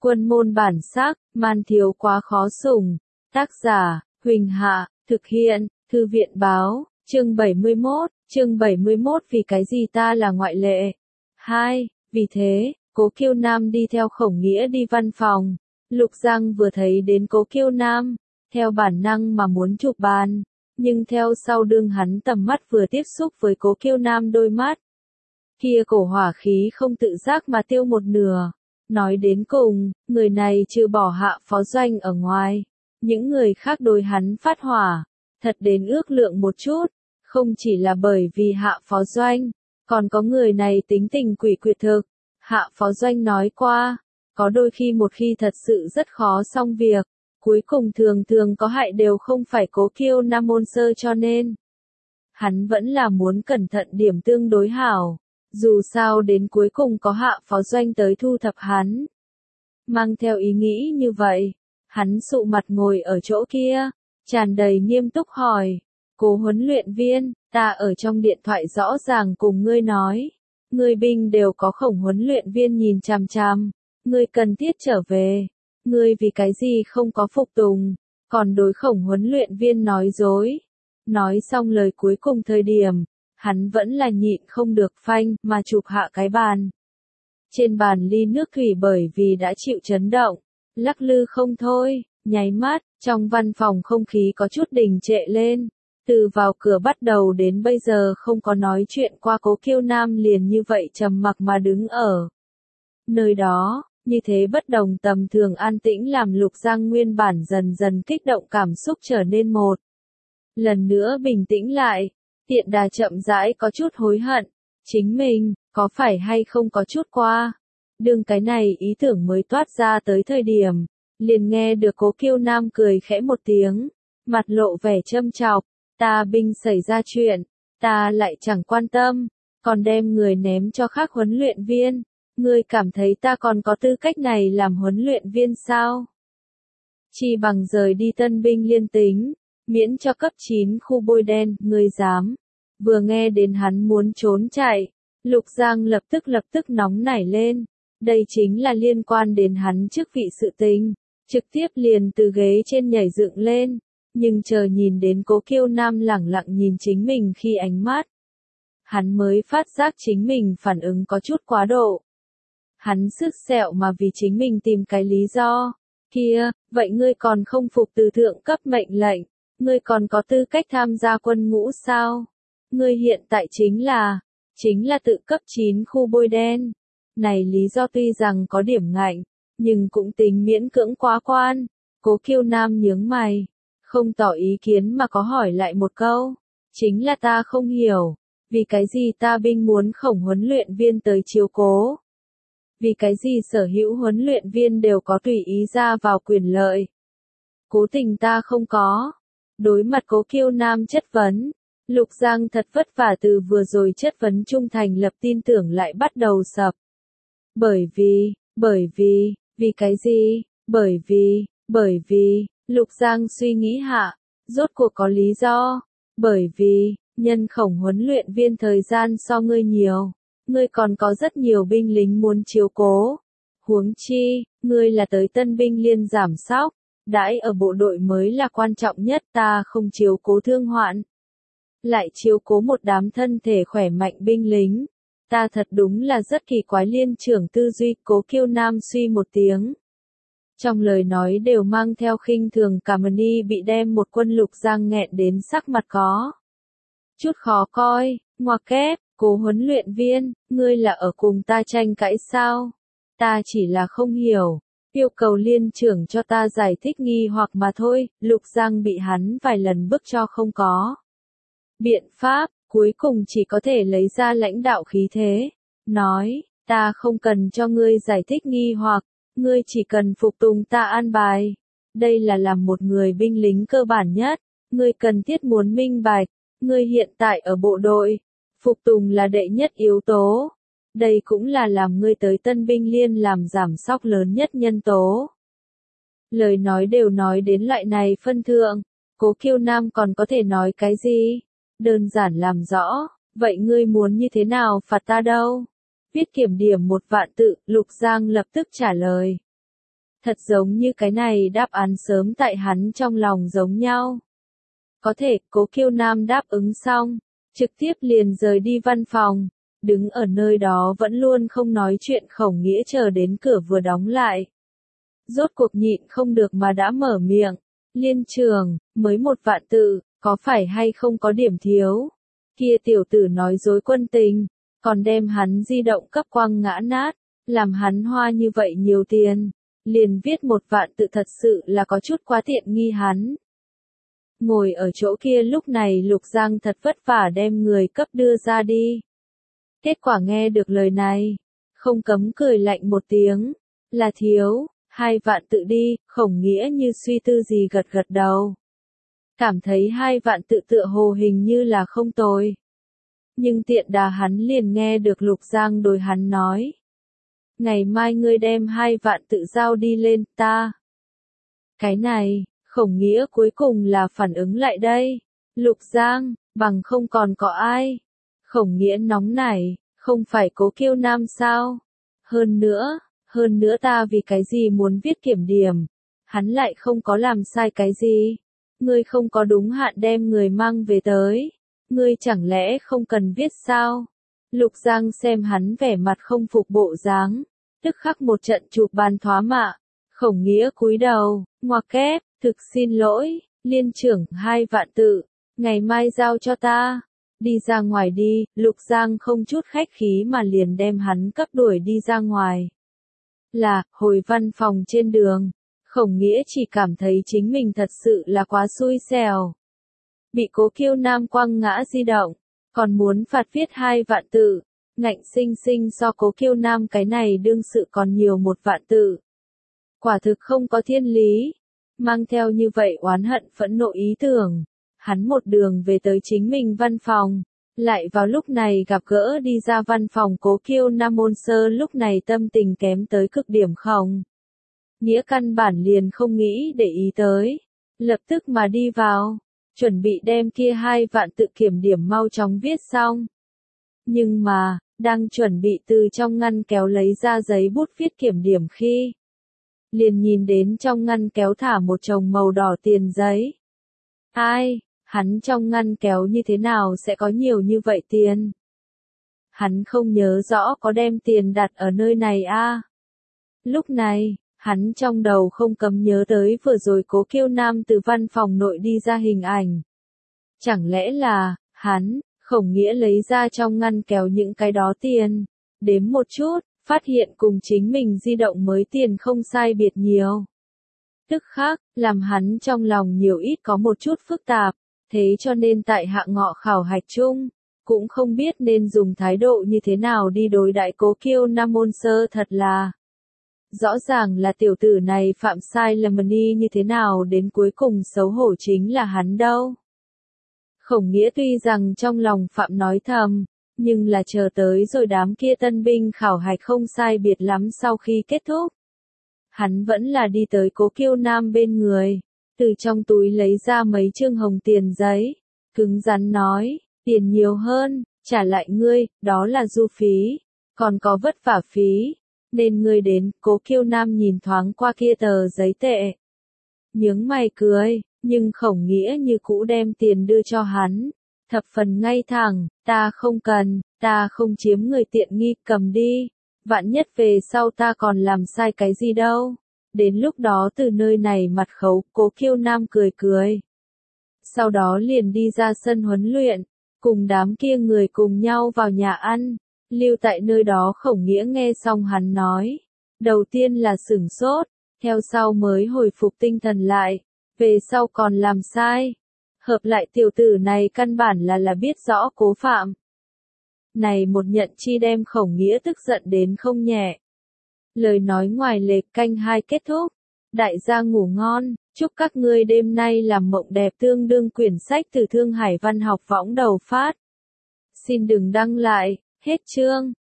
Quân môn bản sắc, man thiếu quá khó sủng. Tác giả, Huỳnh Hạ, thực hiện, Thư viện báo, chương 71, vì cái gì ta là ngoại lệ. 2. Vì thế, Cố Kiêu Nam đi theo Khổng Nghĩa đi văn phòng. Lục Giang vừa thấy đến Cố Kiêu Nam, theo bản năng mà muốn chụp bàn, nhưng theo sau đương hắn tầm mắt vừa tiếp xúc với Cố Kiêu Nam đôi mắt, kia cổ hỏa khí không tự giác mà tiêu một nửa. Nói đến cùng, người này trừ bỏ Hạ Phó Doanh ở ngoài, những người khác đối hắn phát hỏa, thật đến ước lượng một chút, không chỉ là bởi vì Hạ Phó Doanh, còn có người này tính tình quỷ quyệt thực. Hạ Phó Doanh nói qua, có đôi khi một khi thật sự rất khó xong việc, cuối cùng thường có hại đều không phải Cố Kiêu Nam môn sơ, cho nên hắn vẫn là muốn cẩn thận điểm tương đối hảo. Dù sao đến cuối cùng có Hạ Phó Doanh tới thu thập hắn. Mang theo ý nghĩ như vậy, hắn sụ mặt ngồi ở chỗ kia, tràn đầy nghiêm túc hỏi, Cố huấn luyện viên, ta ở trong điện thoại rõ ràng cùng ngươi nói, ngươi binh đều có Khổng huấn luyện viên nhìn chằm chằm, ngươi cần thiết trở về, ngươi vì cái gì không có phục tùng, còn đối Khổng huấn luyện viên nói dối. Nói xong lời cuối cùng thời điểm, hắn vẫn là nhịn không được phanh mà chụp hạ cái bàn. Trên bàn ly nước thủy bởi vì đã chịu chấn động, lắc lư không thôi, nháy mắt, trong văn phòng không khí có chút đình trệ lên. Từ vào cửa bắt đầu đến bây giờ không có nói chuyện qua Cố Kiêu Nam liền như vậy trầm mặc mà đứng ở nơi đó, như thế bất đồng tầm thường an tĩnh làm Lục Giang nguyên bản dần dần kích động cảm xúc trở nên một lần nữa bình tĩnh lại. Tiện đà chậm rãi có chút hối hận, chính mình, có phải hay không có chút qua. Đương cái này ý tưởng mới toát ra tới thời điểm, liền nghe được Cố Kiêu Nam cười khẽ một tiếng, mặt lộ vẻ châm chọc, ta binh xảy ra chuyện, ta lại chẳng quan tâm, còn đem người ném cho khác huấn luyện viên, ngươi cảm thấy ta còn có tư cách này làm huấn luyện viên sao? Chi bằng rời đi tân binh liên tính, miễn cho cấp 9 khu bôi đen, ngươi dám. Vừa nghe đến hắn muốn trốn chạy, Lục Giang lập tức nóng nảy lên. Đây chính là liên quan đến hắn chức vị sự tình, trực tiếp liền từ ghế trên nhảy dựng lên, nhưng chờ nhìn đến Cố Kiêu Nam lẳng lặng nhìn chính mình khi ánh mắt, hắn mới phát giác chính mình phản ứng có chút quá độ. Hắn sứt sẹo mà vì chính mình tìm cái lý do. Kia, vậy ngươi còn không phục từ thượng cấp mệnh lệnh, ngươi còn có tư cách tham gia quân ngũ sao? Ngươi hiện tại chính là tự cấp 9 khu bôi đen. Này lý do tuy rằng có điểm ngạnh, nhưng cũng tính miễn cưỡng quá quan. Cố Kiêu Nam nhướng mày, không tỏ ý kiến mà có hỏi lại một câu. Chính là ta không hiểu, vì cái gì ta binh muốn Khổng huấn luyện viên tới chiếu cố? Vì cái gì sở hữu huấn luyện viên đều có tùy ý ra vào quyền lợi? Cố tình ta không có. Đối mặt Cố Kiêu Nam chất vấn, Lục Giang thật vất vả từ vừa rồi chất vấn trung thành lập tin tưởng lại bắt đầu sập. Bởi vì cái gì? Bởi vì, Lục Giang suy nghĩ hạ, rốt cuộc có lý do. Bởi vì, nhân Khổng huấn luyện viên thời gian so ngươi nhiều, ngươi còn có rất nhiều binh lính muốn chiếu cố. Huống chi, ngươi là tới tân binh liên giảm sóc, đãi ở bộ đội mới là quan trọng nhất, ta không chiếu cố thương hoạn, lại chiếu cố một đám thân thể khỏe mạnh binh lính. Ta thật đúng là rất kỳ quái. Liên trưởng tư duy. Cố Kiêu Nam suy một tiếng. Trong lời nói đều mang theo khinh thường. Cảm ơn y bị đem một quân. Lục Giang nghẹn đến sắc mặt có chút khó coi. Ngoặc kép, Cố huấn luyện viên, ngươi là ở cùng ta tranh cãi sao? Ta chỉ là không hiểu, yêu cầu liên trưởng cho ta giải thích nghi hoặc mà thôi. Lục Giang bị hắn vài lần bức cho không có biện pháp, cuối cùng chỉ có thể lấy ra lãnh đạo khí thế, nói, ta không cần cho ngươi giải thích nghi hoặc, ngươi chỉ cần phục tùng ta an bài. Đây là làm một người binh lính cơ bản nhất, ngươi cần thiết muốn minh bạch, ngươi hiện tại ở bộ đội, phục tùng là đệ nhất yếu tố. Đây cũng là làm ngươi tới tân binh liên làm giảm sóc lớn nhất nhân tố. Lời nói đều nói đến loại này phân thượng, Cố Kiêu Nam còn có thể nói cái gì? Đơn giản làm rõ, vậy ngươi muốn như thế nào phạt ta đâu? Viết kiểm điểm 1 vạn tự, Lục Giang lập tức trả lời. Thật giống như cái này đáp án sớm tại hắn trong lòng giống nhau. Có thể, Cố Kiêu Nam đáp ứng xong, trực tiếp liền rời đi văn phòng, đứng ở nơi đó vẫn luôn không nói chuyện Khổng Nghĩa chờ đến cửa vừa đóng lại. Rốt cuộc nhịn không được mà đã mở miệng, Liên trường, mới 1 vạn tự, có phải hay không có điểm thiếu? Kia tiểu tử nói dối quân tình, còn đem hắn di động cấp quăng ngã nát, làm hắn hoa như vậy nhiều tiền, liền viết 1 vạn tự thật sự là có chút quá tiện nghi hắn. Ngồi ở chỗ kia lúc này Lục Giang thật vất vả đem người cấp đưa ra đi. Kết quả nghe được lời này, không cấm cười lạnh một tiếng, là thiếu, 2 vạn tự đi, Khổng Nghĩa như suy tư gì gật gật đầu. Cảm thấy 2 vạn tự tựa hồ hình như là không tồi. Nhưng tiện đà hắn liền nghe được Lục Giang đối hắn nói. Ngày mai ngươi đem 2 vạn tự giao đi lên ta. Cái này, Khổng Nghĩa cuối cùng là phản ứng lại đây. Lục Giang, bằng không còn có ai. Khổng Nghĩa nóng nảy, không phải Cố Kiêu Nam sao? Hơn nữa ta vì cái gì muốn viết kiểm điểm? Hắn lại không có làm sai cái gì. Ngươi không có đúng hạn đem người mang về tới. Ngươi chẳng lẽ không cần viết sao? Lục Giang xem hắn vẻ mặt không phục bộ dáng, tức khắc một trận chụp bàn thoá mạ. Khổng Nghĩa cúi đầu, ngoặc kép, thực xin lỗi, Liên trưởng 2 vạn tự, ngày mai giao cho ta. Đi ra ngoài đi, Lục Giang không chút khách khí mà liền đem hắn cấp đuổi đi ra ngoài. Là, hồi văn phòng trên đường, Khổng Nghĩa chỉ cảm thấy chính mình thật sự là quá xui xẻo. Bị Cố Kiêu Nam quăng ngã di động, còn muốn phạt viết 2 vạn tự, ngạnh sinh sinh so Cố Kiêu Nam cái này đương sự còn nhiều 1 vạn tự. Quả thực không có thiên lý, mang theo như vậy oán hận phẫn nộ ý tưởng, hắn một đường về tới chính mình văn phòng, lại vào lúc này gặp gỡ đi ra văn phòng Cố Kiêu Nam môn sơ lúc này tâm tình kém tới cực điểm không. Nghĩa căn bản liền không nghĩ để ý tới, lập tức mà đi vào, chuẩn bị đem kia 2 vạn tự kiểm điểm mau chóng viết xong. Nhưng mà, đang chuẩn bị từ trong ngăn kéo lấy ra giấy bút viết kiểm điểm khi, liền nhìn đến trong ngăn kéo thả một chồng màu đỏ tiền giấy. Ai, hắn trong ngăn kéo như thế nào sẽ có nhiều như vậy tiền? Hắn không nhớ rõ có đem tiền đặt ở nơi này a. Lúc này, hắn trong đầu không cấm nhớ tới vừa rồi Cố Kiêu Nam từ văn phòng nội đi ra hình ảnh. Chẳng lẽ là, hắn, Khổng Nghĩa lấy ra trong ngăn kéo những cái đó tiền, đếm một chút, phát hiện cùng chính mình di động mới tiền không sai biệt nhiều. Tức khác, làm hắn trong lòng nhiều ít có một chút phức tạp, thế cho nên tại hạ ngọ khảo hạch chung, cũng không biết nên dùng thái độ như thế nào đi đối đãi Cố Kiêu Nam môn sơ thật là. Rõ ràng là tiểu tử này phạm sai lầm đi như thế nào đến cuối cùng xấu hổ chính là hắn đâu. Khổng Nghĩa tuy rằng trong lòng phạm nói thầm, nhưng là chờ tới rồi đám kia tân binh khảo hạch không sai biệt lắm sau khi kết thúc. Hắn vẫn là đi tới Cố Kiêu Nam bên người, từ trong túi lấy ra mấy chương hồng tiền giấy, cứng rắn nói, tiền nhiều hơn, trả lại ngươi, đó là du phí, còn có vất vả phí, nên ngươi đến. Cố Kiêu Nam nhìn thoáng qua kia tờ giấy tệ, nhướng mày cười, nhưng Khổng Nghĩa như cũ đem tiền đưa cho hắn, thập phần ngay thẳng, ta không cần, ta không chiếm người tiện nghi, cầm đi, vạn nhất về sau ta còn làm sai cái gì đâu, đến lúc đó từ nơi này mặt khấu. Cố Kiêu Nam cười cười, sau đó liền đi ra sân huấn luyện, cùng đám kia người cùng nhau vào nhà ăn, lưu tại nơi đó. Khổng Nghĩa nghe xong hắn nói, đầu tiên là sửng sốt, theo sau mới hồi phục tinh thần lại, về sau còn làm sai. Hợp lại tiểu tử này căn bản là biết rõ Cố phạm. Này một nhận chi đem Khổng Nghĩa tức giận đến không nhẹ. Lời nói ngoài lề. Canh 2 kết thúc. Đại gia ngủ ngon, chúc các ngươi đêm nay làm mộng đẹp. Tương đương quyển sách từ Thương Hải Văn học võng đầu phát. Xin đừng đăng lại, hết chương.